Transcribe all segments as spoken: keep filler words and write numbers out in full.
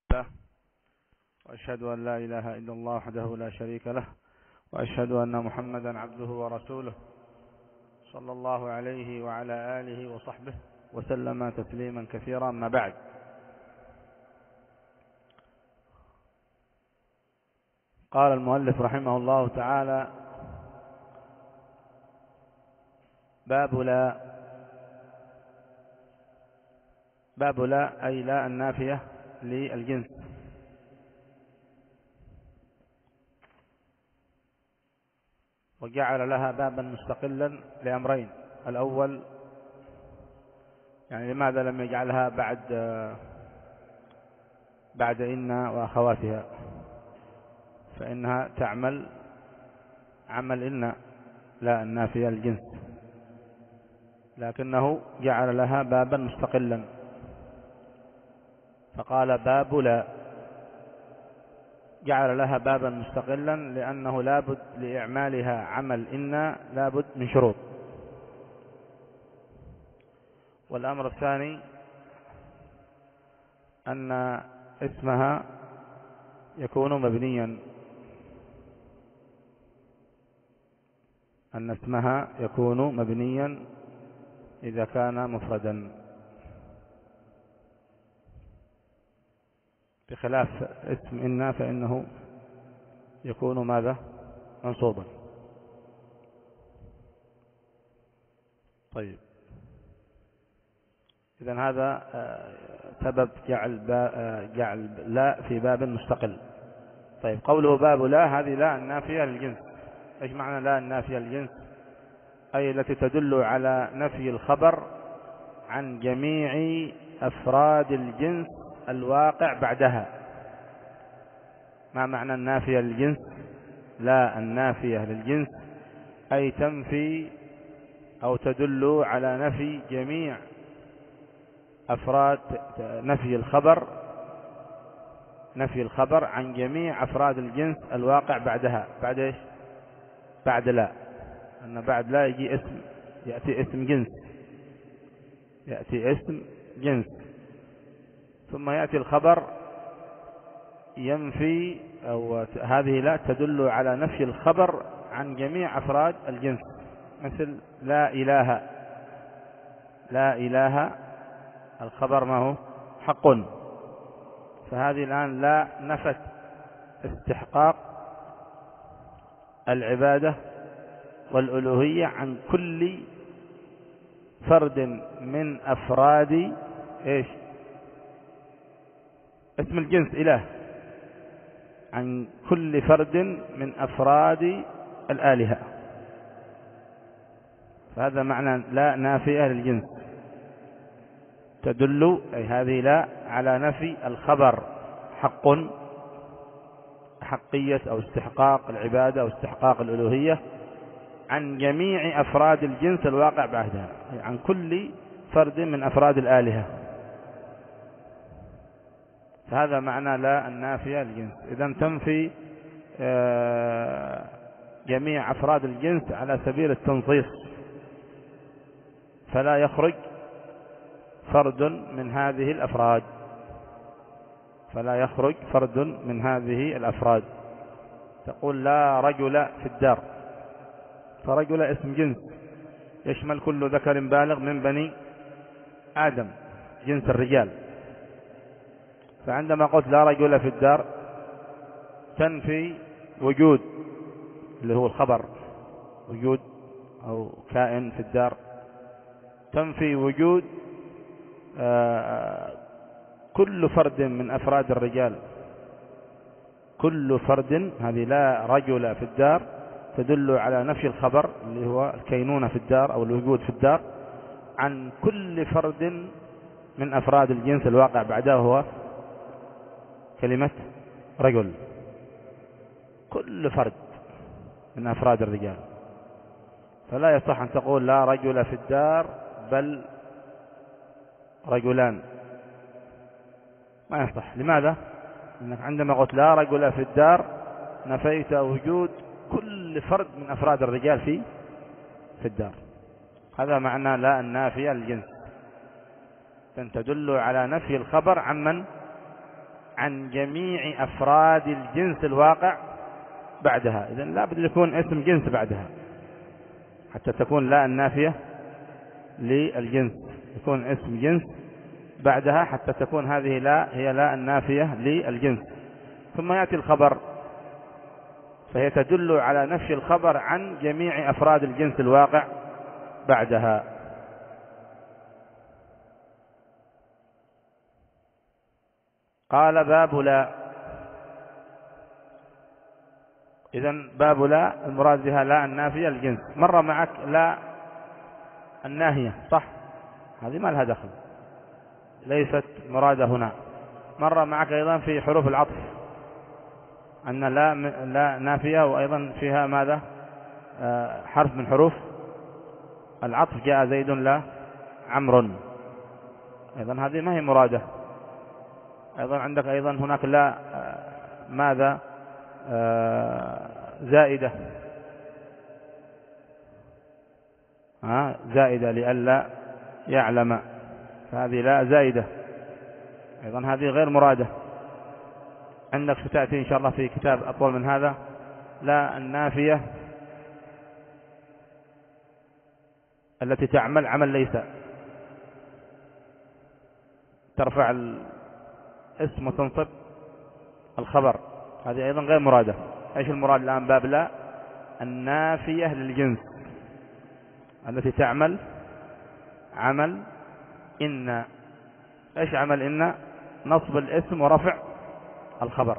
الله وأشهد أن لا إله إلا الله وحده لا شريك له وأشهد أن محمدا عبده ورسوله صلى الله عليه وعلى آله وصحبه وسلم تسليما كثيرا. ما بعد، قال المؤلف رحمه الله تعالى: باب لا. باب لا أي لا النافية للجنس. وجعل لها بابا مستقلا لأمرين: الأول، يعني لماذا لم يجعلها بعد بعد إن وأخواتها؟ فإنها تعمل عمل إن لا النافية للجنس، لكنه جعل لها بابا مستقلا فقال باب لا. جعل لها بابا مستقلا لأنه لابد لإعمالها عمل إن لابد من شروط. والأمر الثاني أن اسمها يكون مبنيا أن اسمها يكون مبنيا إذا كان مفردا، بخلاف اسم إن فإنه يكون ماذا؟ منصوبا. طيب، إذن هذا سبب جعل جعل لا في باب مستقل. طيب، قوله باب لا، هذه لا النافية للجنس. ايش معنى لا النافية للجنس؟ أي التي تدل على نفي الخبر عن جميع أفراد الجنس الواقع بعدها. ما معنى النافية للجنس؟ لا النافية للجنس أي تنفي أو تدل على نفي جميع أفراد نفي الخبر نفي الخبر عن جميع أفراد الجنس الواقع بعدها. بعد إيش؟ بعد لا. أن بعد لا يجي اسم، يأتي اسم جنس يأتي اسم جنس ثم يأتي الخبر ينفي، أو هذه لا تدل على نفي الخبر عن جميع أفراد الجنس، مثل لا إله. لا إله الخبر ما هو؟ حق. فهذه الآن لا نفت استحقاق العبادة والألوهية عن كل فرد من أفراد إيش؟ اسم الجنس إله، عن كل فرد من أفراد الآلهة. فهذا معنى لا نافية للجنس، تدل أي هذه لا على نفي الخبر حق، حقية أو استحقاق العبادة أو استحقاق الألوهية عن جميع أفراد الجنس الواقع بعدها، عن كل فرد من أفراد الآلهة. فهذا معنى لا النافية للجنس. إذن تنفي جميع أفراد الجنس على سبيل التنصيص، فلا يخرج فرد من هذه الأفراد فلا يخرج فرد من هذه الأفراد. تقول لا رجل في الدار، فرجل اسم جنس يشمل كل ذكر بالغ من بني آدم، جنس الرجال. فعندما قلت لا رجل في الدار تنفي وجود اللي هو الخبر، وجود أو كائن في الدار، تنفي وجود آه كل فرد من أفراد الرجال، كل فرد. هذه لا رجل في الدار تدل على نفي الخبر اللي هو الكينونة في الدار أو الوجود في الدار عن كل فرد من أفراد الجنس الواقع بعده، هو كلمة رجل، كل فرد من أفراد الرجال. فلا يصح أن تقول لا رجل في الدار بل رجلان، ما يصح. لماذا؟ لأنك عندما قلت لا رجل في الدار نفيت وجود كل فرد من أفراد الرجال في في الدار. هذا معنى لا النافية للجنس، تدل على نفي الخبر عن من؟ عن جميع أفراد الجنس الواقع بعدها. إذن لا بد يكون اسم جنس بعدها حتى تكون لا النافية للجنس، يكون اسم جنس بعدها حتى تكون هذه لا هي لا النافية للجنس. ثم يأتي الخبر، فهي تدل على نفي الخبر عن جميع أفراد الجنس الواقع بعدها. قال باب لا. إذن باب لا المراد بها لا النافية الجنس. مر معك لا الناهية صح، هذه ما لها دخل، ليست مرادة هنا. مر معك أيضا في حروف العطف أن لا لا نافية وأيضا فيها ماذا؟ آه حرف من حروف العطف، جاء زيد لا عمرو، أيضا هذه ما هي مرادة. أيضا عندك أيضا هناك لا آه ماذا؟ آه زائدة، آه زائدة لئلا يعلم، فهذه لا زائدة، أيضا هذه غير مرادة. عندك ستأتي إن شاء الله في كتاب أطول من هذا لا النافية التي تعمل عمل ليس، ترفع الاسم وتنصب الخبر، هذه أيضا غير مرادة. إيش المراد الآن؟ باب لا النافية للجنس التي تعمل عمل إن. إيش عمل إن؟ نصب الاسم ورفع الخبر.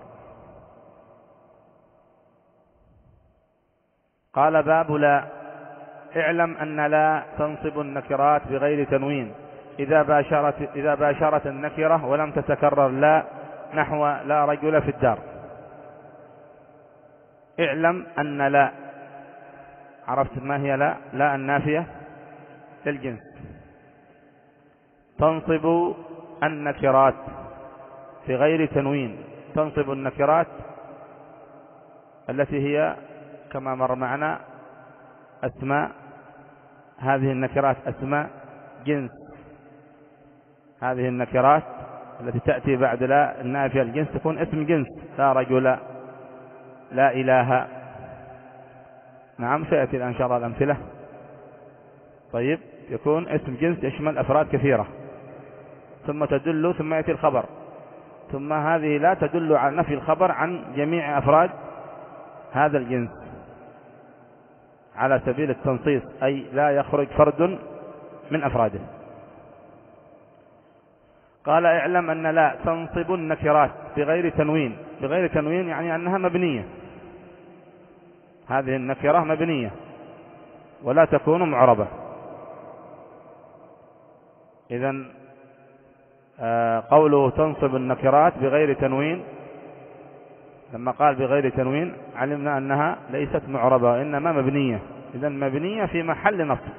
قال باب لا. اعلم أن لا تنصب النكرات بغير تنوين إذا باشرت, إذا باشرت النكرة ولم تتكرر لا، نحو لا رجل في الدار. اعلم أن لا، عرفت ما هي لا؟ لا النافية للجنس تنصب النكرات في غير تنوين، تنصب النكرات التي هي كما مر معنا أسماء، هذه النكرات أسماء جنس، هذه النكرات التي تأتي بعد لا النافية الجنس تكون اسم جنس، لا رجل لا إله. نعم سيأتي الآن إن شاء الله الأمثلة. طيب يكون اسم جنس يشمل أفراد كثيرة، ثم تدل ثم يأتي الخبر، ثم هذه لا تدل على نفي الخبر عن جميع أفراد هذا الجنس على سبيل التنصيص، أي لا يخرج فرد من أفراده. قال اعلم أن لا تنصب النكرات بغير تنوين. بغير تنوين يعني أنها مبنية، هذه النكرة مبنية ولا تكون معربة. إذن قوله تنصب النكرات بغير تنوين، لما قال بغير تنوين علمنا أنها ليست معربة وإنما مبنية، إذن مبنية في محل نصب،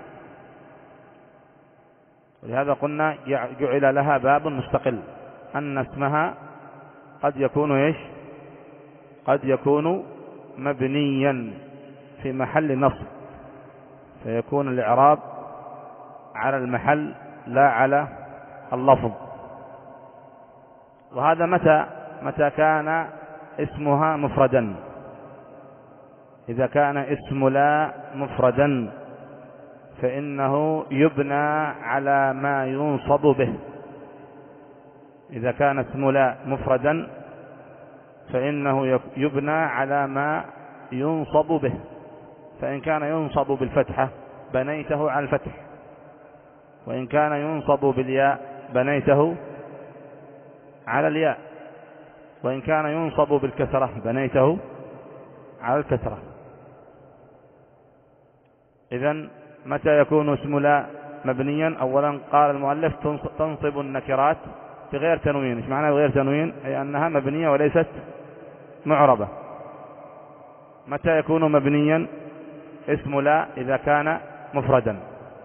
ولهذا قلنا جعل لها باب مستقل، أن اسمها قد يكون إيش؟ قد يكون مبنيا في محل نصب، فيكون الإعراب على المحل لا على اللفظ. وهذا متى؟ متى كان اسمها مفردا. إذا كان اسم لا مفردا فإنه يبنى على ما ينصب به. إذا كان اسم لا مفردا فإنه يبنى على ما ينصب به، فإن كان ينصب بالفتحة بنيته على الفتح، وإن كان ينصب بالياء بنيته على الياء، وإن كان ينصب بالكسرة بنيته على الكسرة. إذن متى يكون اسم لا مبنيا؟ أولا قال المؤلف تنصب النكرات بغير تنوين. ايش معنى بغير تنوين؟ أي أنها مبنية وليست معربة. متى يكون مبنيا اسم لا؟ إذا كان مفردا،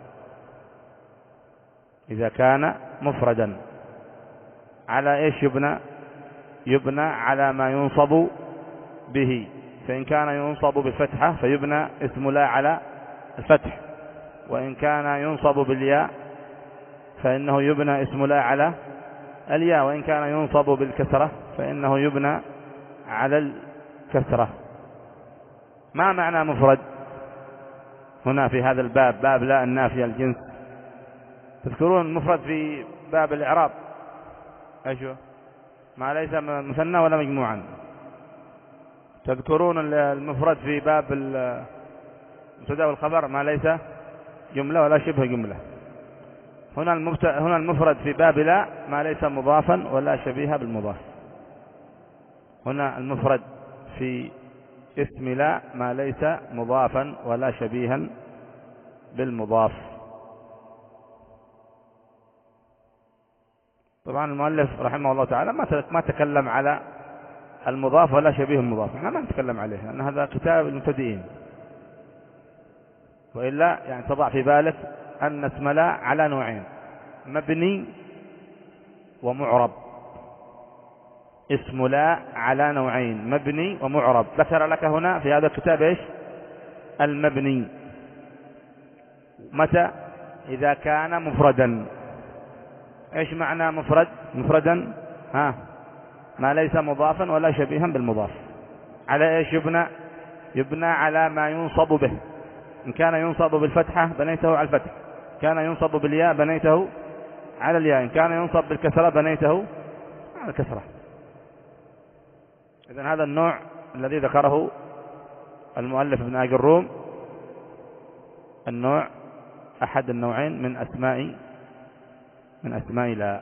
إذا كان مفردا. على إيش يبنى؟ يبنى على ما ينصب به، فإن كان ينصب بالفتحة فيبنى اسم لا على الفتح، وإن كان ينصب بالياء فإنه يبنى اسم لا على الياء، وإن كان ينصب بالكسرة فإنه يبنى على الكسرة. ما معنى مفرد هنا في هذا الباب، باب لا النافية الجنس؟ تذكرون المفرد في باب الإعراب ايش هو؟ ما ليس مثنى ولا مجموعا. تذكرون المفرد في باب المبتدا والخبر، ما ليس جملة ولا شبه جملة. هنا هنا المفرد في باب لا ما ليس مضافا ولا شبيها بالمضاف. هنا المفرد في اسم لا ما ليس مضافا ولا شبيها بالمضاف. طبعا المؤلف رحمه الله تعالى ما تكلم على المضاف ولا شبيه المضاف، احنا ما نتكلم عليه لأن هذا كتاب المبتدئين، وإلا يعني تضع في بالك أن اسم لا على نوعين: مبني ومعرب. اسم لا على نوعين: مبني ومعرب. ذكر لك هنا في هذا الكتاب ايش؟ المبني. متى؟ إذا كان مفردا. ايش معنى مفرد؟ مفردا ها ما ليس مضافا ولا شبيها بالمضاف. على ايش يبنى؟ يبنى على ما ينصب به. إن كان ينصب بالفتحة بنيته على الفتح، كان ينصب بالياء بنيته على الياء، إن كان ينصب بالكسرة بنيته على الكسرة. إذن هذا النوع الذي ذكره المؤلف ابن آجروم النوع أحد النوعين من أسماء من أسماء لا.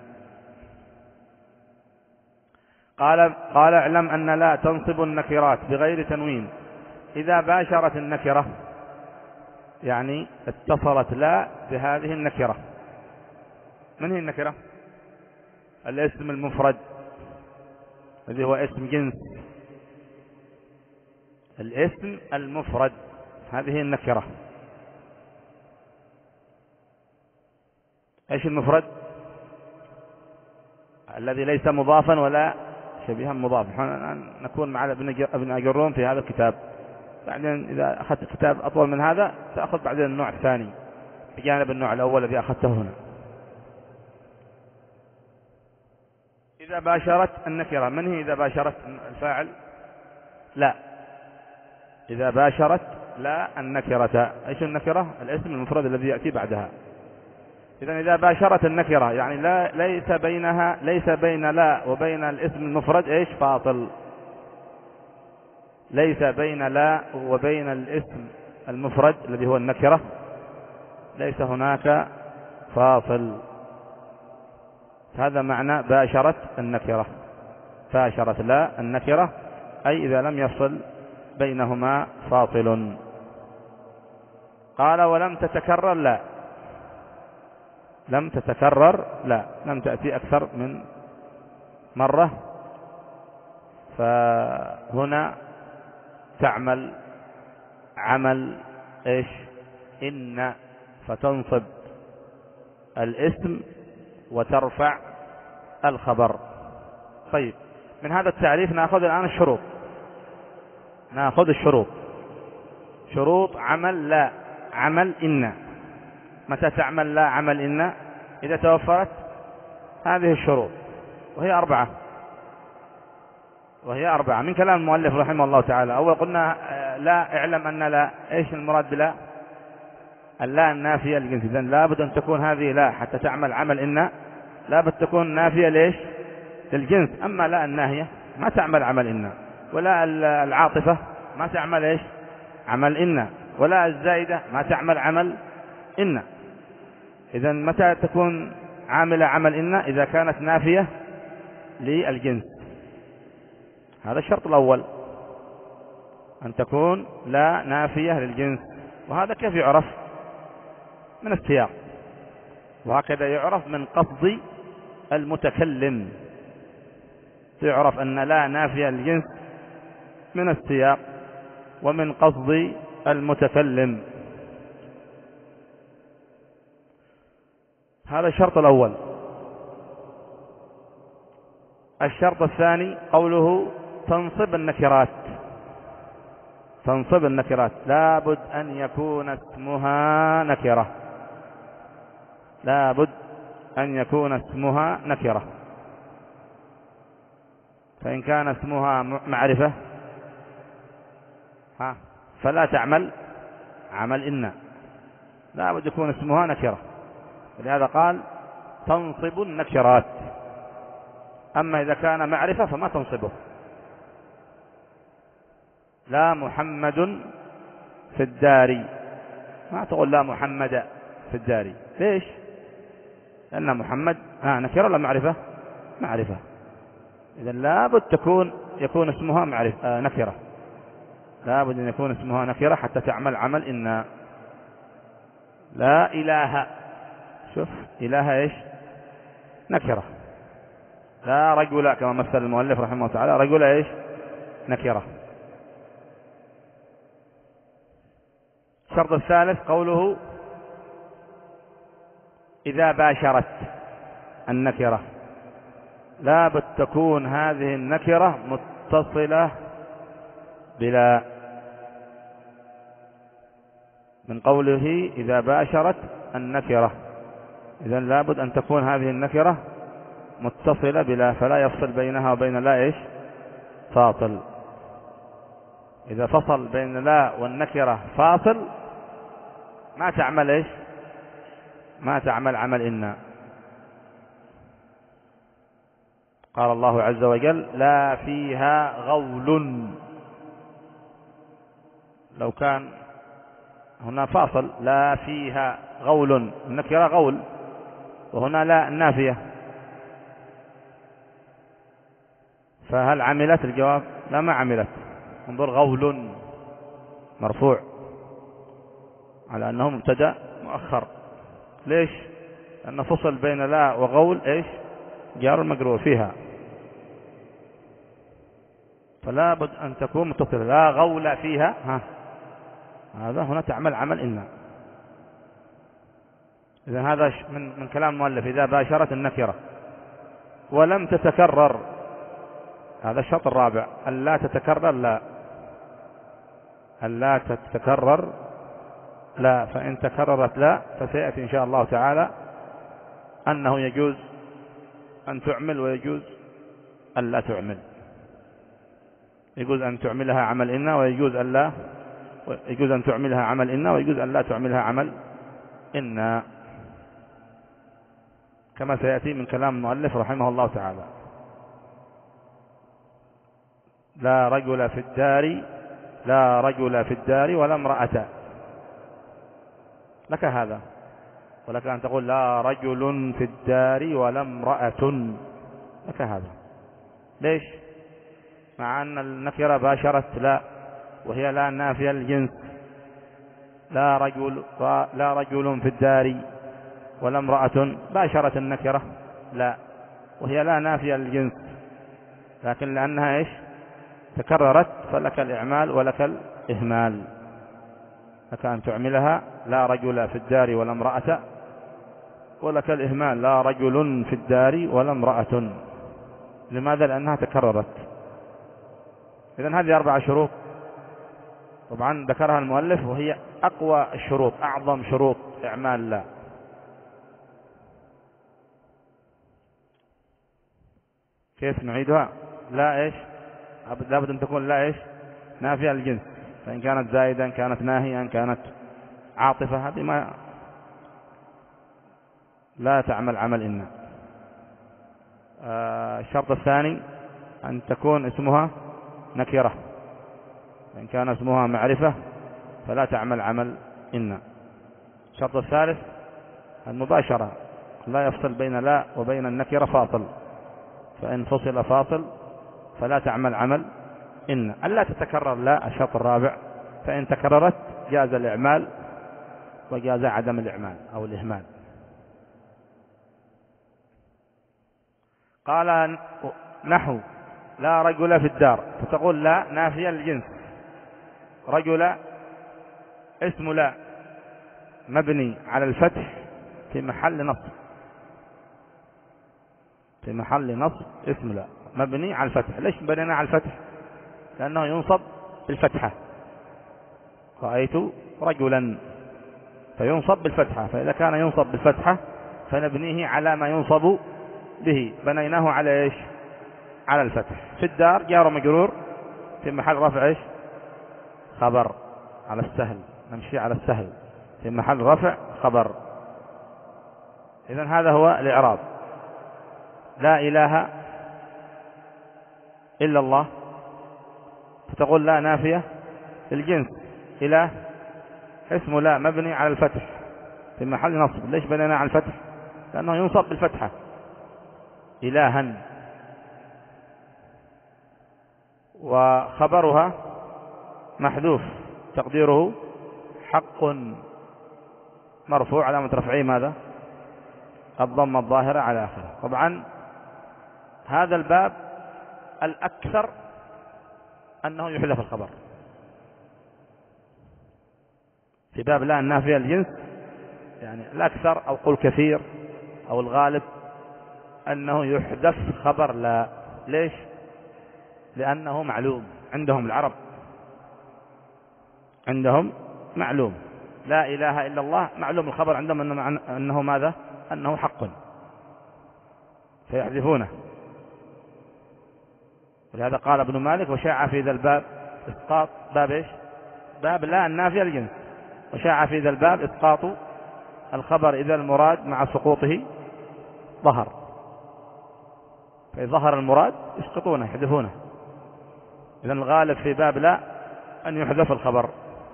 قال قال اعلم أن لا تنصب النكرات بغير تنوين إذا باشرت النكرة، يعني اتصلت لا بهذه النكرة. من هي النكرة؟ الاسم المفرد الذي هو اسم جنس. الاسم المفرد هذه النكرة. ايش المفرد؟ الذي ليس مضافا ولا شبيها مضاف. نكون مع ابن آجروم في هذا الكتاب، بعدين إذا أخذت كتاب أطول من هذا سأخذ بعدين النوع الثاني بجانب النوع الأول الذي أخذته هنا. إذا باشرت النكرة، من هي إذا باشرت الفاعل؟ لا. إذا باشرت لا النكرة. إيش النكرة؟ الاسم المفرد الذي يأتي بعدها. إذن إذا باشرت النكرة يعني لا ليس بينها ليس بين لا وبين الاسم المفرد إيش؟ فاصل. ليس بين لا وبين الاسم المفرد الذي هو النكرة ليس هناك فاصل. هذا معنى باشرت النكرة. باشرت لا النكرة أي إذا لم يفصل بينهما فاصل. قال ولم تتكرر لا. لم تتكرر لا، لم تأتي أكثر من مرة، فهنا تعمل عمل إيش؟ إن، فتنصب الاسم وترفع الخبر. طيب، من هذا التعريف نأخذ الآن الشروط. نأخذ الشروط. شروط عمل لا عمل إن. متى تعمل لا عمل إن؟ إذا توفرت هذه الشروط، وهي أربعة وهي أربعة من كلام المؤلف رحمه الله تعالى. أول قلنا لا اعلم أن لا، إيش المراد بلا؟ اللا النافية للجنس. إذن لابد أن تكون هذه لا حتى تعمل عمل إن، لابد تكون نافية ليش؟ للجنس. أما لا الناهية ما تعمل عمل إن، ولا العاطفة ما تعمل إيش؟ عمل إن، ولا الزائدة ما تعمل عمل إن. إذن متى تكون عاملة عمل إن؟ إذا كانت نافية للجنس. هذا الشرط الأول، أن تكون لا نافية للجنس. وهذا كيف يعرف؟ من السياق، وهكذا يعرف من قصد المتكلم. تعرف أن لا نافية للجنس من السياق ومن قصد المتكلم. هذا الشرط الأول. الشرط الثاني قوله تنصب النكرات. تنصب النكرات لابد أن يكون اسمها نكرة. لابد أن يكون اسمها نكرة. فإن كان اسمها معرفة ها فلا تعمل عمل إن، لا بد يكون اسمها نكرة، ولهذا قال تنصب النكرات. أما إذا كان معرفة فما تنصبه. لا محمد في الدار، ما تقول لا محمد في الدار. ليش؟ لأن محمد آه نكرة ولا معرفة؟ معرفة. إذا لابد تكون يكون اسمها معرفة آه نكرة، لابد أن يكون اسمها نكرة حتى تعمل عمل إن. لا إله، شوف إله إيش؟ نكرة. لا رجل كما مثل المؤلف رحمه الله تعالى، رجل إيش؟ نكرة. الشرط الثالث قوله إذا باشرت النكرة، لابد تكون هذه النكرة متصلة بلا، من قوله إذا باشرت النكرة، إذن لابد أن تكون هذه النكرة متصلة بلا، فلا يفصل بينها وبين لا إيش؟ فاصل. إذا فصل بين لا والنكرة فاصل ما تعمل إيش؟ ما تعمل عمل إن. قال الله عز وجل لا فيها غول، لو كان هنا فاصل لا فيها غول، النكرة غول وهنا لا النافية، فهل عملت؟ الجواب لا ما عملت. انظر غول مرفوع على أنه مبتدأ مؤخر. ليش؟ لأن فصل بين لا وغول إيش؟ جار المجرور فيها، فلا بد أن تكون متصلة. لا غول فيها، ها هذا هنا تعمل عمل إن. إذا هذا من من كلام المؤلف إذا باشرت النكرة ولم تتكرر، هذا الشرط الرابع، ألا تتكرر لا، ألا تتكرر لا، فإن تكررت لا فسيأتي إن شاء الله تعالى أنه يجوز أن تعمل ويجوز أن لا تعمل، يجوز أن تعملها عمل إن ويجوز أن لا، يجوز أن تعملها عمل إن ويجوز أن لا تعملها عمل إن، كما سيأتي من كلام المؤلف رحمه الله تعالى. لا رجل في الدار، لا رجل في الدار ولا امرأة، لك هذا، ولك أن تقول لا رجل في الدار ولا امرأة، لك هذا. ليش؟ مع أن النكرة باشرت لا، وهي لا نافية الجنس. لا رجل لا رجل في الدار ولا امرأة باشرت النكرة لا، وهي لا نافية الجنس، لكن لأنها إيش؟ تكررت فلك الإعمال ولك الإهمال، لك أن تعملها لا رجل في الدار ولا امرأة، ولك الإهمال لا رجل في الدار ولا امرأة. لماذا؟ لأنها تكررت. إذن هذه أربع شروط طبعا ذكرها المؤلف، وهي أقوى الشروط، أعظم شروط إعمال لا. كيف نعيدها؟ لا إيش؟ لابد أن تكون لا إيش؟ نافية الجنس، فإن كانت زائدة، كانت ناهية، كانت عاطفة، هذه ما لا تعمل عمل إن. آه الشرط الثاني أن تكون اسمها نكرة، فإن كان اسمها معرفة فلا تعمل عمل إن. الشرط الثالث المباشرة، لا يفصل بين لا وبين النكرة فاصل، فإن فصل فاصل فلا تعمل عمل إن. ألا تتكرر لا، الشرط الرابع، فإن تكررت جاز الإعمال وجاز عدم الإعمال أو الإهمال. قال نحو لا رجل في الدار، فتقول لا نافية للجنس، رجل اسم لا مبني على الفتح في محل نصب، في محل نصب اسم لا مبني على الفتح. ليش بنينا على الفتح؟ لأنه ينصب بالفتحة، رأيت رجلا فينصب بالفتحة، فإذا كان ينصب بالفتحة فنبنيه على ما ينصب به، بنيناه على إيش؟ على الفتح. في الدار جار ومجرور في محل رفع ايش؟ خبر على السهل، نمشي على السهل، في محل رفع خبر. إذن هذا هو الإعراب. لا إله إلا الله، فتقول لا نافية للجنس. إله اسم لا مبني على الفتح في محل نصب. ليش بنينا على الفتح؟ لأنه ينصب بالفتحة. إلها، وخبرها محذوف تقديره حق مرفوع علامة رفعه ماذا؟ الضمة الظاهرة على آخره. طبعا هذا الباب الأكثر أنه يحذف الخبر. في باب لا النافية الجنس يعني الأكثر أو قل كثير أو الغالب أنه يحذف خبر لا. ليش؟ لأنه معلوم عندهم العرب، عندهم معلوم لا إله إلا الله، معلوم الخبر عندهم أنه ماذا؟ أنه حق، فيحذفونه. ولهذا قال ابن مالك وشاع في ذا الباب إسقاط باب إيش؟ باب لا النافية الجنس. وشاع في ذا الباب إسقاط الخبر إذا المراد مع سقوطه ظهر، فإذا ظهر المراد يسقطونه يحذفونه. إذا الغالب في باب لا أن يحذف الخبر.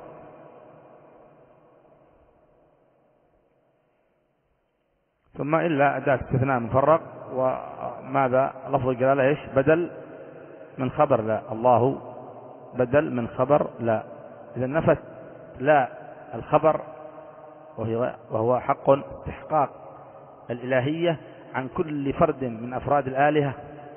ثم إلا أداة استثناء مفرق، وماذا لفظ الجلالة إيش؟ بدل من خبر لا. الله بدل من خبر لا. إذا نفت لا الخبر وهو, وهو حق استحقاق الإلهية عن كل فرد من أفراد الآلهة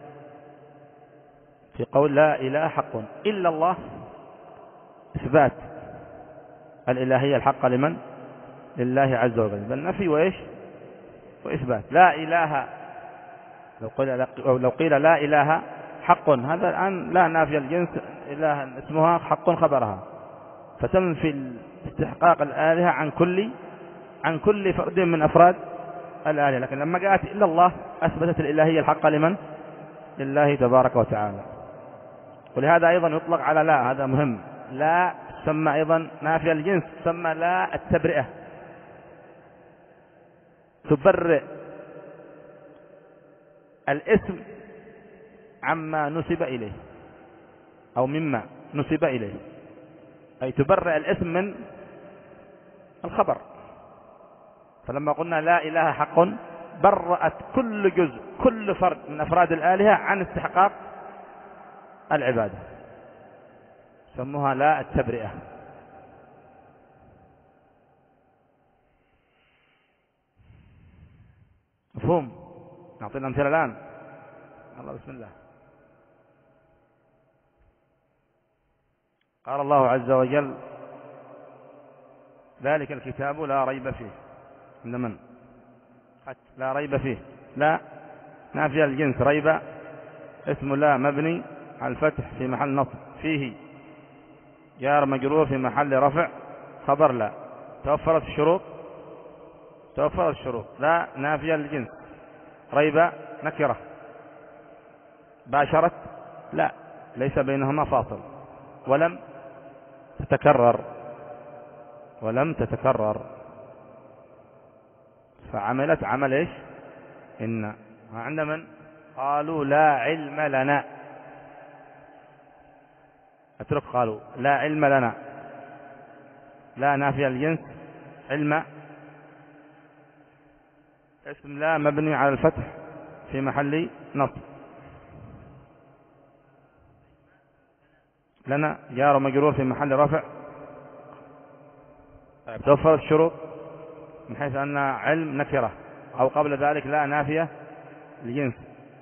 في قول لا إله حق إلا الله، إثبات الإلهية الحق لمن؟ لله عز وجل. بل نفي وإيش؟ وإثبات. لا إله لو قيل, لو قيل لا إله حق، هذا الآن لا نافية الجنس، إله اسمها حق خبرها، فتنفي استحقاق الآلهة عن كل عن كل فرد من أفراد الآلهة. لكن لما جاءت إلا الله أثبتت الإلهية الحق لمن؟ لله تبارك وتعالى. ولهذا أيضا يطلق على لا، هذا مهم، لا تسمى أيضا نافية الجنس، تسمى لا التبرئة، تبرئ الاسم عما نسب إليه أو مما نسب إليه، أي تبرئ الاسم من الخبر. فلما قلنا لا إله حق برأت كل جزء كل فرد من أفراد الآلهة عن استحقاق العبادة، سموها لا التبرئة. مفهوم؟ نعطينا أمثلة الآن. الله بسم الله. قال الله عز وجل ذلك الكتاب لا ريب فيه. عند من؟ لا ريب فيه، لا نافية الجنس، ريب اسم لا مبني على الفتح في محل نصب، فيه جار مجرور في محل رفع خبر لا. توفرت الشروط، توفرت الشروط. لا نافية الجنس، ريب نكرة، باشرت لا ليس بينهما فاصل، ولم تتكرر ولم تتكرر فعملت عمل ايش؟ إن. عند من؟ قالوا لا علم لنا، اترك قالوا لا علم لنا، لا نافية الجنس، علم اسم لا مبني على الفتح في محل نصب، لنا جار مجرور في محل رفع. توفرت الشروط من حيث أن علم نكرة، أو قبل ذلك لا نافية الجنس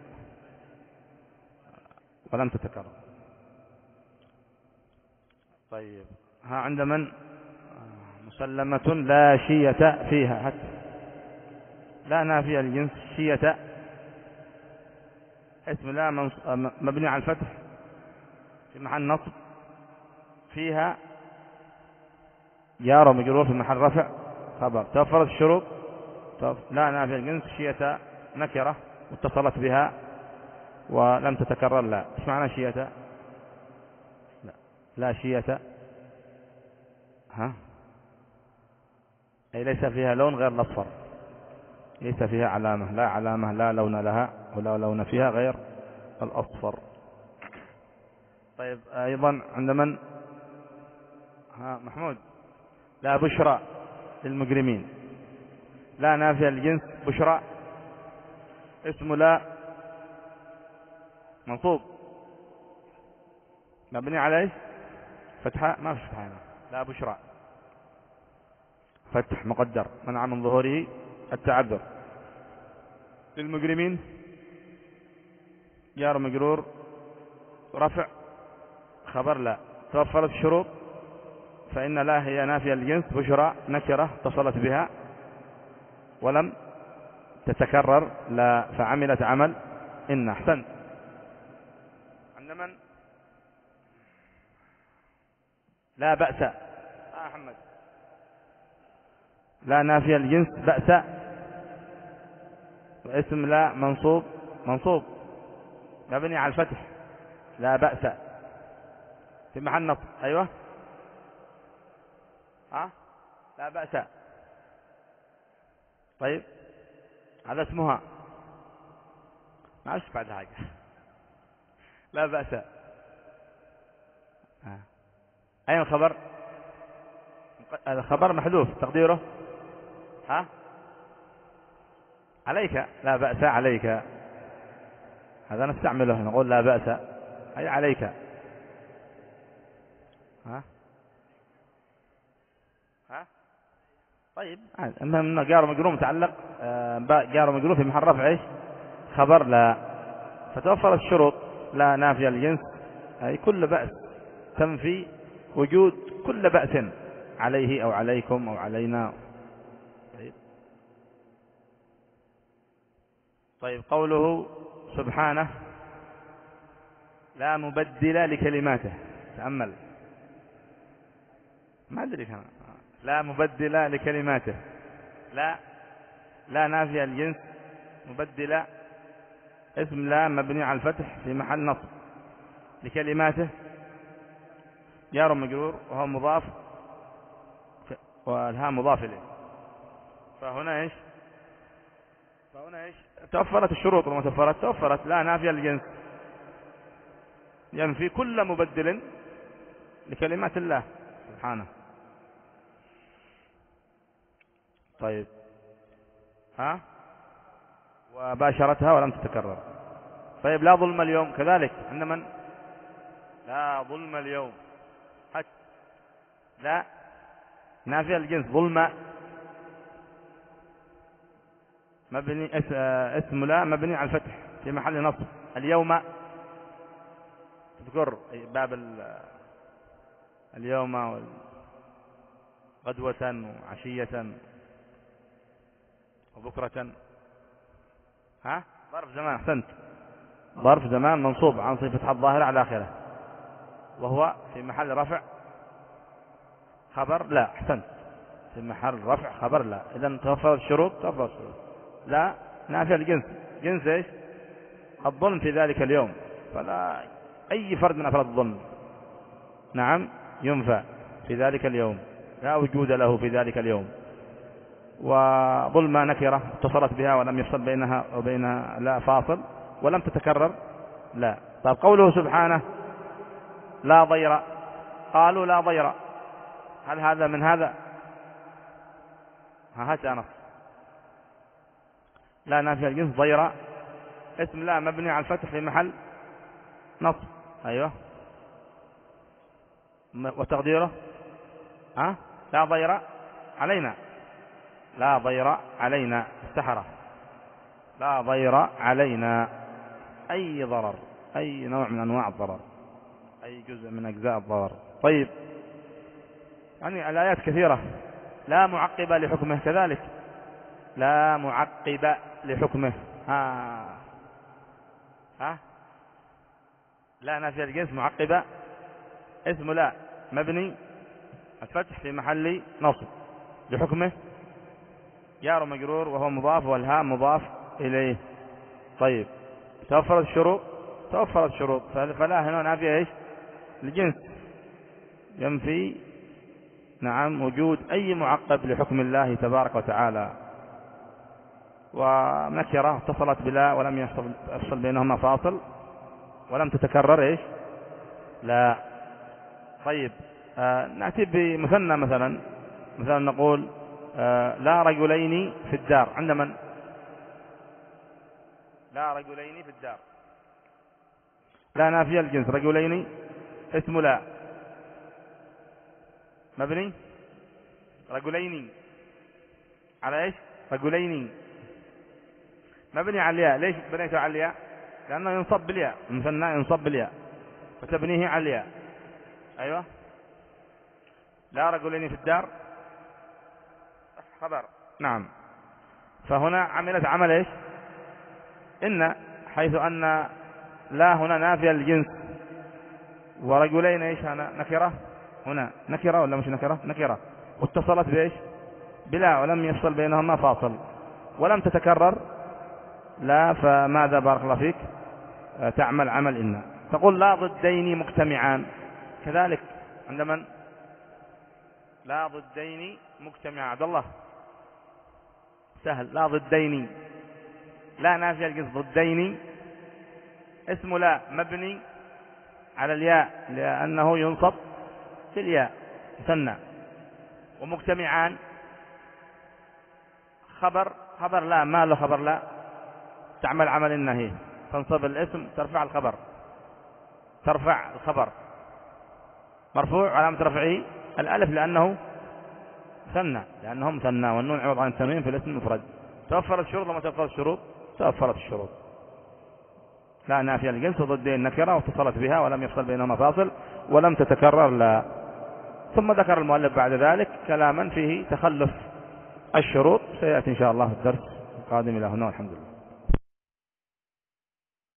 ولم تتكرر. طيب ها عند من؟ مسلمة لا شية فيها، حتى لا نافية الجنس، شية اسم لا مبني على الفتح في محل نصب، فيها جار ومجرور في محل رفع خبر. توفرت الشروط، لا نافية الجنس، شية نكرة واتصلت بها ولم تتكرر لا. ايش معنى شيئة؟ لا لا شيئة، ها، أي ليس فيها لون غير الأصفر، ليس فيها علامة، لا علامة لا لون لها ولا لون فيها غير الأصفر. طيب أيضا عند من؟ ها محمود. لا بشرى للمجرمين، لا نافية للجنس، بشرى اسم لا منصوب مبني عليه فتحة، ما في فتحة هنا، لا بشرى فتح مقدر منع من ظهوره التعذر. للمجرمين جار مجرور رفع خبر لا، توفرت الشروط فإن لا هي نافية للجنس، بشرى نكرة اتصلت بها ولم تتكرر لا، فعملت عمل إن. أحسنت. عند من؟ لا بأس. آه محمد. لا نافية للجنس، بأس واسم لا منصوب، منصوب مبني على الفتح، لا بأس في محل نصب. أيوة ها، لا بأس. طيب هذا اسمها، ما أعرف بعد حاجة. لا بأس. آه. أين الخبر؟ الخبر محذوف تقديره ها عليك، لا بأس عليك، هذا نستعمله نقول لا بأس أي عليك. ها ها طيب المهم جار مجرور متعلق جار مجرور في محل رفع ايش؟ خبر لا، فتوفرت الشروط لا نافية الجنس أي كل بأس، تنفي وجود كل بأس عليه أو عليكم أو علينا. طيب, طيب قوله سبحانه لا مبدل لكلماته، تأمل، ما أدري كمان، لا مبدل لكلماته، لا لا نافية الجنس، مبدل اسم لا مبني على الفتح في محل نصب، لكلماته جار مجرور وهو مضاف والها مضاف إليه، فهنا إيش؟ فهنا إيش؟ توفرت الشروط وما توفرت؟ توفرت لا نافية الجنس ينفي كل مبدل لكلمات الله سبحانه. طيب ها وباشرتها ولم تتكرر. طيب لا ظلم اليوم كذلك عند من؟ لا ظلم اليوم، حتى لا نافية الجنس، ظلم مبني اسم لا مبني على الفتح في محل نصب، اليوم تذكر باب اليوم غدوة وعشية وبكرة، ها ظرف زمان. أحسنت، ظرف زمان منصوب عن صفة الظاهرة على آخره وهو في محل رفع خبر لا. أحسنت، في محل رفع خبر لا، إذن توفرت الشروط، توفرت الشروط. لا نافية الجنس، جنس ايش؟ الظلم في ذلك اليوم، فلا أي فرد من أفراد الظلم نعم ينفع في ذلك اليوم، لا وجود له في ذلك اليوم. وظلم نكرة اتصلت بها ولم يفصل بينها وبينها لا فاصل ولم تتكرر لا. طيب قوله سبحانه لا ضير، قالوا لا ضير، هل هذا من هذا؟ ها هات أنص. لا نافية الجنس، ضير اسم لا مبني على الفتح في محل نصب. أيوه وتقديره ها لا ضير علينا، لا ضير علينا السحرة، لا ضير علينا أي ضرر، أي نوع من أنواع الضرر، أي جزء من أجزاء الضرر. طيب يعني الآيات كثيرة. لا معقب لحكمه كذلك، لا معقب لحكمه، ها ها لا نافية الجنس معقبة اسم لا مبني الفتح في محل نصب لحكمه جار مجرور وهو مضاف والهاء مضاف إليه. طيب توفرت الشروط توفرت الشروط، فلا هنا نافية إيش؟ الجنس، ينفي نعم وجود أي معقب لحكم الله تبارك وتعالى. ونكرة اتصلت بلا ولم يفصل بينهما فاصل ولم تتكرر إيش؟ لا. طيب آه نأتي بمثنى مثلا، مثلا نقول آه لا رجلين في الدار. عند من؟ لا رجلين في الدار، لا نافية الجنس. رجلين اسم لا مبني، رجلين على ايش؟ رجلين مبني على الياء. ليش بنيته على الياء؟ لأنه ينصب بالياء، المثنى ينصب بالياء فتبنيه على الياء. أيوة. لا رجلين في الدار خبر، نعم. فهنا عملت عمل ايش؟ إن، حيث أن لا هنا نافية الجنس، ورجلين ايش هنا؟ نكرة. هنا نكرة ولا مش نكرة؟ نكرة، واتصلت بايش؟ بلا ولم يفصل بينهما فاصل ولم تتكرر لا. فماذا بارك الله فيك؟ تعمل عمل إن. تقول لا ضدين مجتمعان، كذلك عند من؟ لا ضدين مجتمعان. عبد الله سهل. لا ضدين، لا نافية الجنس. ضدين اسم لا مبني على الياء لأنه ينصب في الياء مثنى. ومجتمعان خبر، خبر لا، ما له خبر لا، تعمل عمل النهي، تنصب الاسم ترفع الخبر، ترفع الخبر مرفوع علامة رفعه الألف لأنه مثنى، لأنه مثنى، والنون عوض عن التنوين في الاسم المفرد. توفرت الشروط وما توفرت الشروط؟ توفرت الشروط. لا نافية الجنس وضدين النكرة واتصلت بها ولم يفصل بينهما فاصل ولم تتكرر لا. ثم ذكر المؤلف بعد ذلك كلاما فيه تخلف الشروط، سيأتي إن شاء الله في الدرس القادم. إلى هنا والحمد لله.